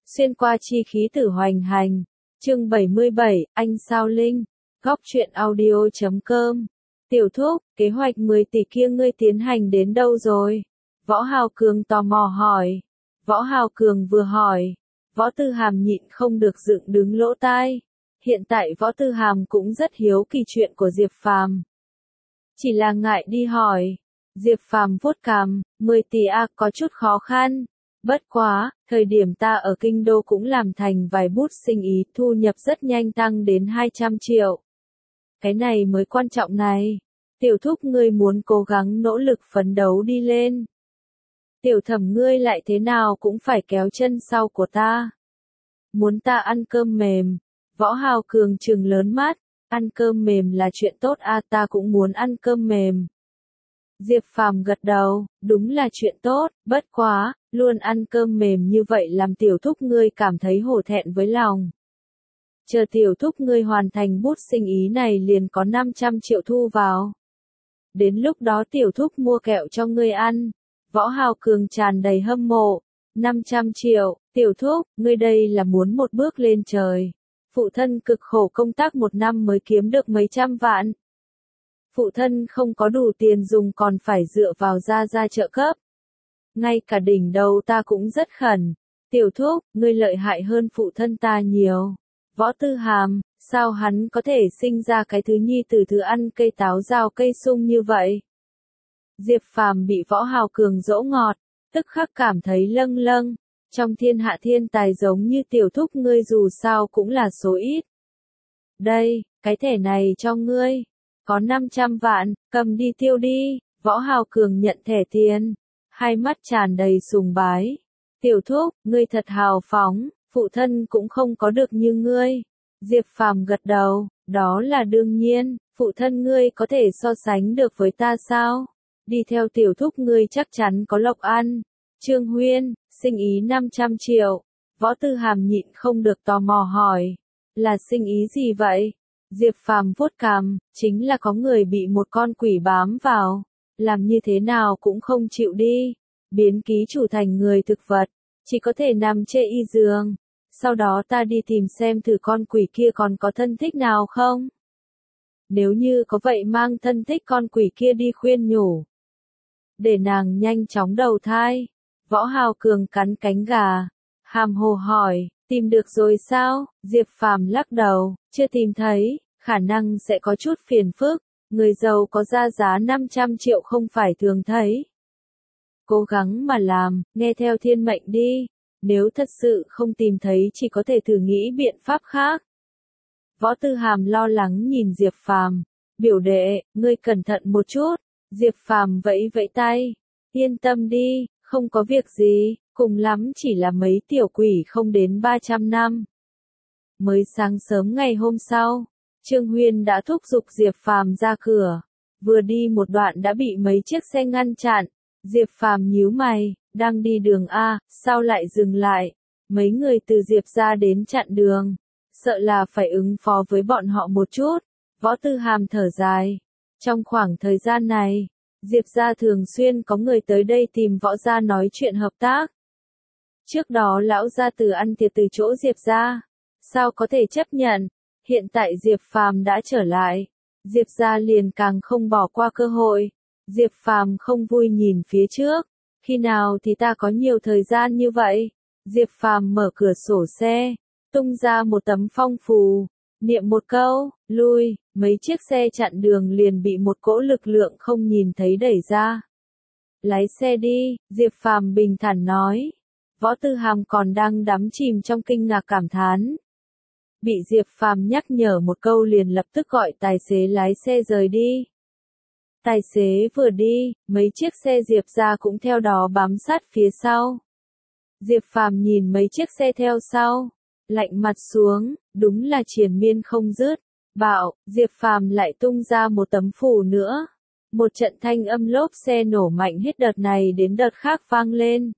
Xuyên qua chi khí tử hoành hành. Chương 77, anh sao Linh. Góc truyện audio.com. Tiểu thúc, kế hoạch 10 tỷ kia ngươi tiến hành đến đâu rồi? Võ Hào Cường tò mò hỏi. Võ Hào Cường vừa hỏi, Võ Tư Hàm nhịn không được dựng đứng lỗ tai. Hiện tại Võ Tư Hàm cũng rất hiếu kỳ chuyện của Diệp Phàm. Chỉ là ngại đi hỏi. Diệp Phàm vuốt cằm, 10 tỷ có chút khó khăn. Bất quá, thời điểm ta ở Kinh Đô cũng làm thành vài bút sinh ý, thu nhập rất nhanh tăng đến 200 triệu. Cái này mới quan trọng này. Tiểu thúc ngươi muốn cố gắng nỗ lực phấn đấu đi lên. Tiểu thẩm ngươi lại thế nào cũng phải kéo chân sau của ta. Muốn ta ăn cơm mềm. Võ Hào Cường trừng lớn mắt. Ăn cơm mềm là chuyện tốt ta cũng muốn ăn cơm mềm. Diệp Phàm gật đầu, đúng là chuyện tốt, bất quá, luôn ăn cơm mềm như vậy làm tiểu thúc ngươi cảm thấy hổ thẹn với lòng. Chờ tiểu thúc ngươi hoàn thành bút sinh ý này liền có 500 triệu thu vào. Đến lúc đó tiểu thúc mua kẹo cho ngươi ăn. Võ Hào Cường tràn đầy hâm mộ. 500 triệu, tiểu thúc, ngươi đây là muốn một bước lên trời. Phụ thân cực khổ công tác 1 năm mới kiếm được mấy trăm vạn. Phụ thân không có đủ tiền dùng còn phải dựa vào gia trợ cấp. Ngay cả đỉnh đầu ta cũng rất khẩn. Tiểu thúc, ngươi lợi hại hơn phụ thân ta nhiều. Võ Tư Hàm, sao hắn có thể sinh ra cái thứ nhi tử thứ ăn cây táo rào cây sung như vậy? Diệp Phàm bị Võ Hào Cường dỗ ngọt, tức khắc cảm thấy lâng lâng. Trong thiên hạ thiên tài giống như tiểu thúc ngươi dù sao cũng là số ít. Đây, cái thẻ này cho ngươi. Có 500 vạn, cầm đi tiêu đi. Võ Hào Cường nhận thẻ tiền. Hai mắt tràn đầy sùng bái. Tiểu thúc, ngươi thật hào phóng, phụ thân cũng không có được như ngươi. Diệp Phàm gật đầu, đó là đương nhiên, phụ thân ngươi có thể so sánh được với ta sao? Đi theo tiểu thúc ngươi chắc chắn có lộc ăn. Trương Huyên, sinh ý 500 triệu. Võ Tư Hàm nhịn không được tò mò hỏi. Là sinh ý gì vậy? Diệp Phàm vuốt cằm, chính là có người bị một con quỷ bám vào. Làm như thế nào cũng không chịu đi. Biến ký chủ thành người thực vật. Chỉ có thể nằm chê y giường. Sau đó ta đi tìm xem thử con quỷ kia còn có thân thích nào không. Nếu như có vậy mang thân thích con quỷ kia đi khuyên nhủ. Để nàng nhanh chóng đầu thai. Võ Hào Cường cắn cánh gà. Hàm hồ hỏi, tìm được rồi sao? Diệp Phàm lắc đầu, chưa tìm thấy, khả năng sẽ có chút phiền phức. Người giàu có ra giá 500 triệu không phải thường thấy. Cố gắng mà làm, nghe theo thiên mệnh đi. Nếu thật sự không tìm thấy chỉ có thể thử nghĩ biện pháp khác. Võ Tư Hàm lo lắng nhìn Diệp Phàm. Biểu đệ, ngươi cẩn thận một chút. Diệp Phàm vẫy vẫy tay. Yên tâm đi, không có việc gì, cùng lắm chỉ là mấy tiểu quỷ không đến 300 năm. Mới sáng sớm ngày hôm sau, Trương Huyên đã thúc giục Diệp Phàm ra cửa. Vừa đi một đoạn đã bị mấy chiếc xe ngăn chặn. Diệp Phàm nhíu mày, đang đi đường sao lại dừng lại? Mấy người từ Diệp ra đến chặn đường. Sợ là phải ứng phó với bọn họ một chút. Võ Tư Hàm thở dài. Trong khoảng thời gian này, Diệp gia thường xuyên có người tới đây tìm võ gia nói chuyện hợp tác. Trước đó lão gia tử ăn tiệc từ chỗ Diệp gia. Sao có thể chấp nhận? Hiện tại Diệp Phàm đã trở lại. Diệp gia liền càng không bỏ qua cơ hội. Diệp Phàm không vui nhìn phía trước. Khi nào thì ta có nhiều thời gian như vậy? Diệp Phàm mở cửa sổ xe. Tung ra một tấm phong phù. Niệm một câu, lui, mấy chiếc xe chặn đường liền bị một cỗ lực lượng không nhìn thấy đẩy ra. Lái xe đi, Diệp Phàm bình thản nói. Võ Tư Hàm còn đang đắm chìm trong kinh ngạc cảm thán. Bị Diệp Phàm nhắc nhở một câu liền lập tức gọi tài xế lái xe rời đi. Tài xế vừa đi, mấy chiếc xe Diệp ra cũng theo đó bám sát phía sau. Diệp Phàm nhìn mấy chiếc xe theo sau. Lạnh mặt xuống, đúng là triền miên không dứt. Bạo, Diệp Phàm lại tung ra một tấm phù nữa. Một trận thanh âm lốp xe nổ mạnh hết đợt này đến đợt khác vang lên.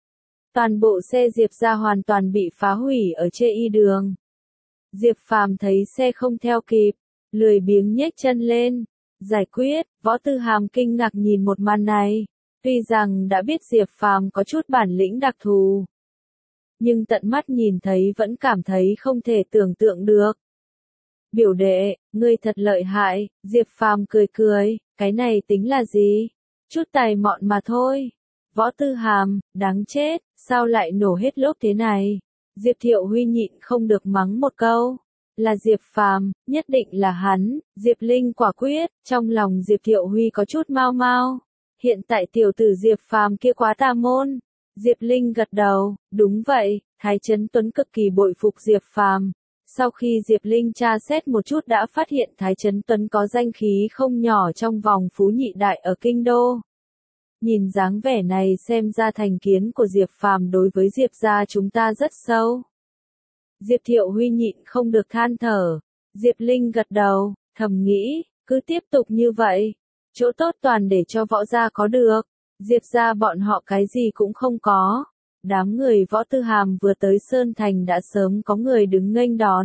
Toàn bộ xe Diệp ra hoàn toàn bị phá hủy ở chê y đường. Diệp Phàm thấy xe không theo kịp, lười biếng nhếch chân lên. Giải quyết, Võ Tư Hàm kinh ngạc nhìn một màn này. Tuy rằng đã biết Diệp Phàm có chút bản lĩnh đặc thù. nhưng tận mắt nhìn thấy vẫn cảm thấy không thể tưởng tượng được. Biểu đệ, ngươi thật lợi hại, Diệp Phàm cười cười, cái này tính là gì? Chút tài mọn mà thôi. Võ Tư Hàm, đáng chết, sao lại nổ hết lốp thế này? Diệp Thiệu Huy nhịn không được mắng một câu. Là Diệp Phàm, nhất định là hắn. Diệp Linh quả quyết, trong lòng Diệp Thiệu Huy có chút mau mau. Hiện tại tiểu tử Diệp Phàm kia quá tà môn. Diệp Linh gật đầu, đúng vậy, Thái Chấn Tuấn cực kỳ bội phục Diệp Phàm. Sau khi Diệp Linh tra xét một chút đã phát hiện Thái Chấn Tuấn có danh khí không nhỏ trong vòng phú nhị đại ở Kinh Đô. Nhìn dáng vẻ này xem ra thành kiến của Diệp Phàm đối với Diệp gia chúng ta rất sâu. Diệp Thiệu Huy nhịn không được than thở. Diệp Linh gật đầu, thầm nghĩ, cứ tiếp tục như vậy. Chỗ tốt toàn để cho võ gia có được. Diệp gia bọn họ cái gì cũng không có. Đám người Võ Tư Hàm vừa tới Sơn Thành đã sớm có người đứng nghênh đón.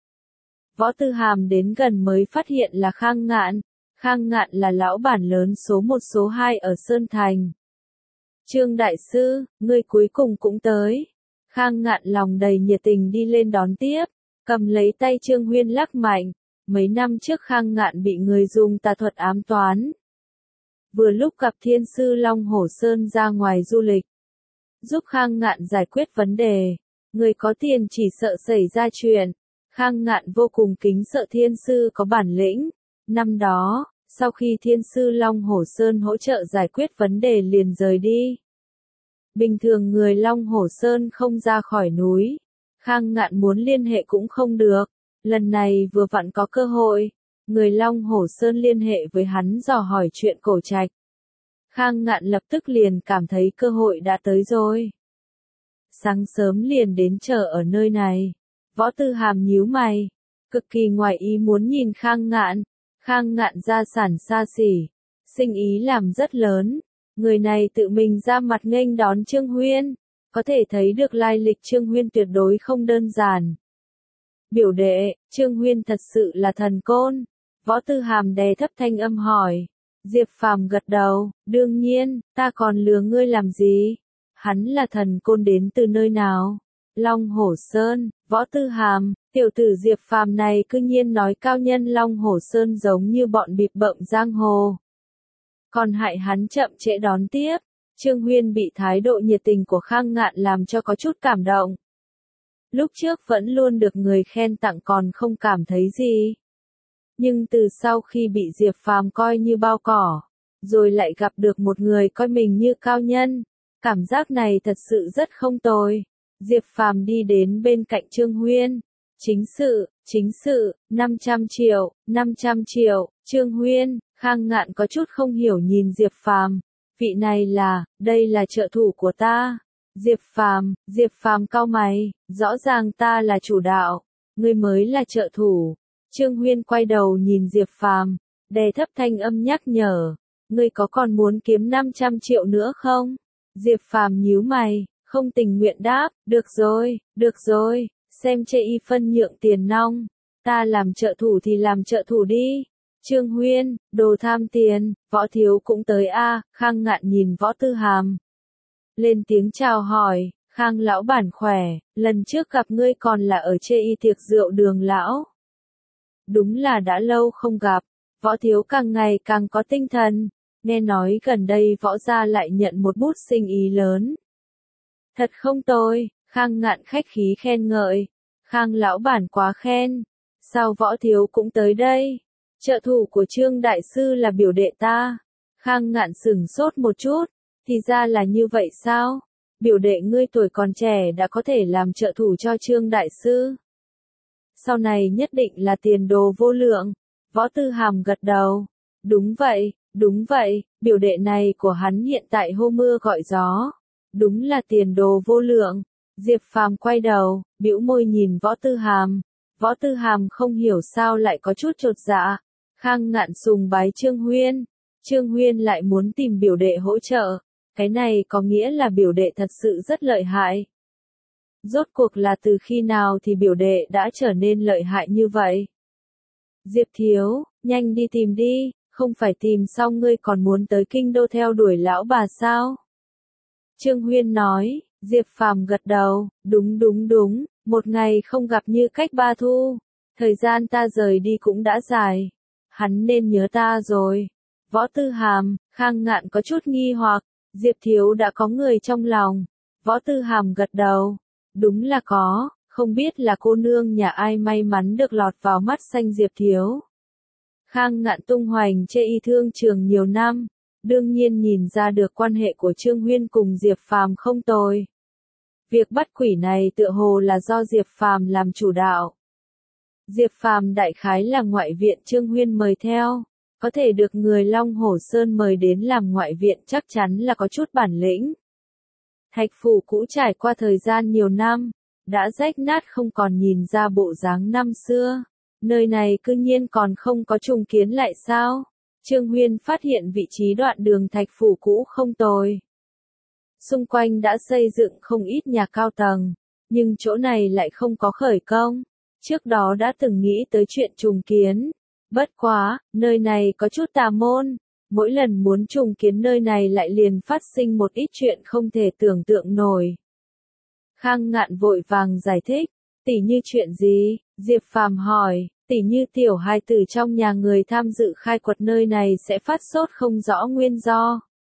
Võ Tư Hàm đến gần mới phát hiện là Khang Ngạn. Khang Ngạn là lão bản lớn số 1 số 2 ở Sơn Thành. Trương Đại Sư, ngươi cuối cùng cũng tới. Khang Ngạn lòng đầy nhiệt tình đi lên đón tiếp, cầm lấy tay Trương Huyên lắc mạnh. Mấy năm trước Khang Ngạn bị người dùng tà thuật ám toán. Vừa lúc gặp Thiên Sư Long Hổ Sơn ra ngoài du lịch. Giúp Khang Ngạn giải quyết vấn đề. Người có tiền chỉ sợ xảy ra chuyện. Khang Ngạn vô cùng kính sợ Thiên Sư có bản lĩnh. Năm đó, sau khi Thiên Sư Long Hổ Sơn hỗ trợ giải quyết vấn đề liền rời đi. Bình thường người Long Hổ Sơn không ra khỏi núi. Khang Ngạn muốn liên hệ cũng không được. Lần này vừa vặn có cơ hội. Người Long Hổ Sơn liên hệ với hắn dò hỏi chuyện Cổ Trạch. Khang Ngạn lập tức liền cảm thấy cơ hội đã tới rồi. Sáng sớm liền đến chờ ở nơi này. Võ Tư Hàm nhíu mày. Cực kỳ ngoài ý muốn nhìn Khang Ngạn. Khang Ngạn gia sản xa xỉ. Sinh ý làm rất lớn. Người này tự mình ra mặt nghênh đón Trương Huyên. Có thể thấy được lai lịch Trương Huyên tuyệt đối không đơn giản. Biểu đệ, Trương Huyên thật sự là thần côn. Võ Tư Hàm đè thấp thanh âm hỏi. Diệp Phàm gật đầu, đương nhiên, ta còn lừa ngươi làm gì? Hắn là thần côn đến từ nơi nào? Long Hổ Sơn, Võ Tư Hàm, tiểu tử Diệp Phàm này cư nhiên nói cao nhân Long Hổ Sơn giống như bọn bịp bợm giang hồ. Còn hại hắn chậm trễ đón tiếp. Trương Huyên bị thái độ nhiệt tình của Khang Ngạn làm cho có chút cảm động. Lúc trước vẫn luôn được người khen tặng còn không cảm thấy gì. Nhưng từ sau khi bị Diệp Phàm coi như bao cỏ, rồi lại gặp được một người coi mình như cao nhân, cảm giác này thật sự rất không tồi. Diệp Phàm đi đến bên cạnh Trương Huyên. Chính sự, 500 triệu, Trương Huyên, Khang Ngạn có chút không hiểu nhìn Diệp Phàm. Vị này đây là trợ thủ của ta. Diệp Phàm cau mày, rõ ràng ta là chủ đạo, ngươi mới là trợ thủ. Trương Huyên quay đầu nhìn Diệp Phàm, đè thấp thanh âm nhắc nhở, ngươi có còn muốn kiếm 500 triệu nữa không? Diệp Phàm nhíu mày, không tình nguyện đáp, được rồi, xem chê y phân nhượng tiền nong, ta làm trợ thủ thì làm trợ thủ đi. Trương Huyên, đồ tham tiền, Võ thiếu cũng tới a. Khang Ngạn nhìn Võ Tư Hàm. Lên tiếng chào hỏi, Khang lão bản khỏe, lần trước gặp ngươi còn là ở chê y tiệc rượu Đường lão. Đúng là đã lâu không gặp, Võ thiếu càng ngày càng có tinh thần, nghe nói gần đây Võ gia lại nhận một bút sinh ý lớn. Thật không tồi, Khang Ngạn khách khí khen ngợi, Khang lão bản quá khen, sao Võ thiếu cũng tới đây? Trợ thủ của Trương Đại Sư là biểu đệ ta. Khang Ngạn sửng sốt một chút, thì ra là như vậy sao? Biểu đệ ngươi tuổi còn trẻ đã có thể làm trợ thủ cho Trương Đại Sư. Sau này nhất định là tiền đồ vô lượng. Võ Tư Hàm gật đầu. Đúng vậy, biểu đệ này của hắn hiện tại hô mưa gọi gió. Đúng là tiền đồ vô lượng. Diệp Phàm quay đầu, bĩu môi nhìn Võ Tư Hàm. Võ Tư Hàm không hiểu sao lại có chút chột dạ. Khang Ngạn sùng bái Trương Huyên. Trương Huyên lại muốn tìm biểu đệ hỗ trợ. Cái này có nghĩa là biểu đệ thật sự rất lợi hại. Rốt cuộc là từ khi nào thì biểu đệ đã trở nên lợi hại như vậy? Diệp thiếu, nhanh đi tìm đi, không phải tìm xong ngươi còn muốn tới Kinh Đô theo đuổi lão bà sao? Trương Huyên nói, Diệp Phàm gật đầu, đúng, một ngày không gặp như cách ba thu. Thời gian ta rời đi cũng đã dài. Hắn nên nhớ ta rồi. Võ Tư Hàm, Khang Ngạn có chút nghi hoặc, Diệp Thiếu đã có người trong lòng. Võ Tư Hàm gật đầu, đúng là có, không biết là cô nương nhà ai may mắn được lọt vào mắt xanh Diệp Thiếu. Khang Ngạn tung hoành chê y thương trường nhiều năm, đương nhiên nhìn ra được quan hệ của Trương Huyên cùng Diệp Phàm không tồi. Việc bắt quỷ này tựa hồ là do Diệp Phàm làm chủ đạo. Diệp Phàm đại khái là ngoại viện Trương Huyên mời theo, có thể được người Long Hổ Sơn mời đến làm ngoại viện chắc chắn là có chút bản lĩnh. Thạch phủ cũ trải qua thời gian nhiều năm, đã rách nát không còn nhìn ra bộ dáng năm xưa. Nơi này cư nhiên còn không có trùng kiến lại sao? Trương Huyên phát hiện vị trí đoạn đường thạch phủ cũ không tồi. Xung quanh đã xây dựng không ít nhà cao tầng, nhưng chỗ này lại không có khởi công. Trước đó đã từng nghĩ tới chuyện trùng kiến. Bất quá, nơi này có chút tà môn. Mỗi lần muốn trùng kiến nơi này lại liền phát sinh một ít chuyện không thể tưởng tượng nổi. Khang Ngạn vội vàng giải thích, tỉ như chuyện gì? Diệp Phàm hỏi, tỉ như tiểu hài tử trong nhà người tham dự khai quật nơi này sẽ phát sốt không rõ nguyên do.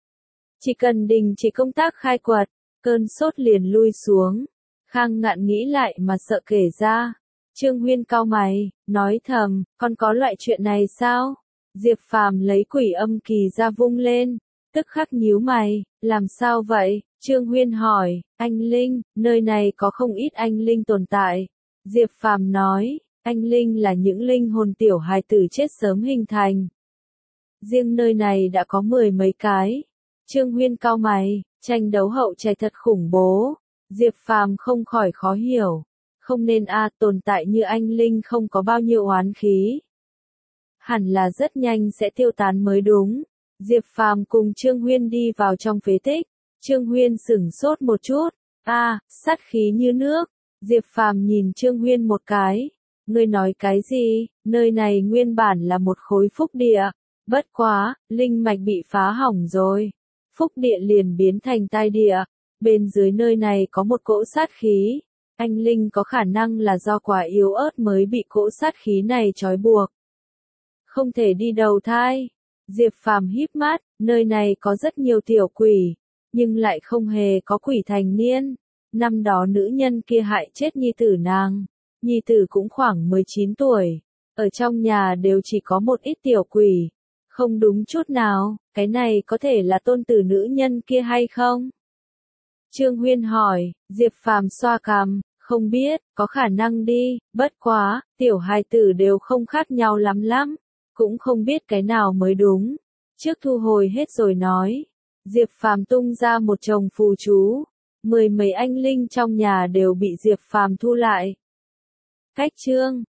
Chỉ cần đình chỉ công tác khai quật, cơn sốt liền lui xuống. Khang Ngạn nghĩ lại mà sợ kể ra. Trương Huyên cau mày, nói thầm, còn có loại chuyện này sao? Diệp Phàm lấy quỷ âm kỳ ra vung lên, tức khắc nhíu mày, làm sao vậy? Trương Huyên hỏi, anh Linh, nơi này có không ít anh Linh tồn tại. Diệp Phàm nói, anh Linh là những linh hồn tiểu hài tử chết sớm hình thành. Riêng nơi này đã có 10 mấy cái. Trương Huyên cau mày, tranh đấu hậu trạch thật khủng bố. Diệp Phàm không khỏi khó hiểu. Không nên tồn tại như anh Linh không có bao nhiêu oán khí. Hẳn là rất nhanh sẽ tiêu tán mới đúng. Diệp Phàm cùng Trương Huyên đi vào trong phế tích. Trương Huyên sửng sốt một chút. Sát khí như nước. Diệp Phàm nhìn Trương Huyên một cái. Ngươi nói cái gì? Nơi này nguyên bản là một khối phúc địa. Bất quá, linh mạch bị phá hỏng rồi. Phúc địa liền biến thành tai địa. Bên dưới nơi này có một cỗ sát khí. Anh Linh có khả năng là do quá yếu ớt mới bị cỗ sát khí này trói buộc. Không thể đi đầu thai. Diệp Phàm híp mắt, nơi này có rất nhiều tiểu quỷ, nhưng lại không hề có quỷ thành niên. Năm đó nữ nhân kia hại chết nhi tử nàng. Nhi tử cũng khoảng 19 tuổi. Ở trong nhà đều chỉ có một ít tiểu quỷ. Không đúng chút nào, cái này có thể là tôn tử nữ nhân kia hay không? Trương Huyên hỏi, Diệp Phàm xoa cằm, không biết, có khả năng đi, bất quá, tiểu hài tử đều không khác nhau lắm, cũng không biết cái nào mới đúng. Trước thu hồi hết rồi nói, Diệp Phàm tung ra một chồng phù chú, 10 mấy anh linh trong nhà đều bị Diệp Phàm thu lại. Cách chương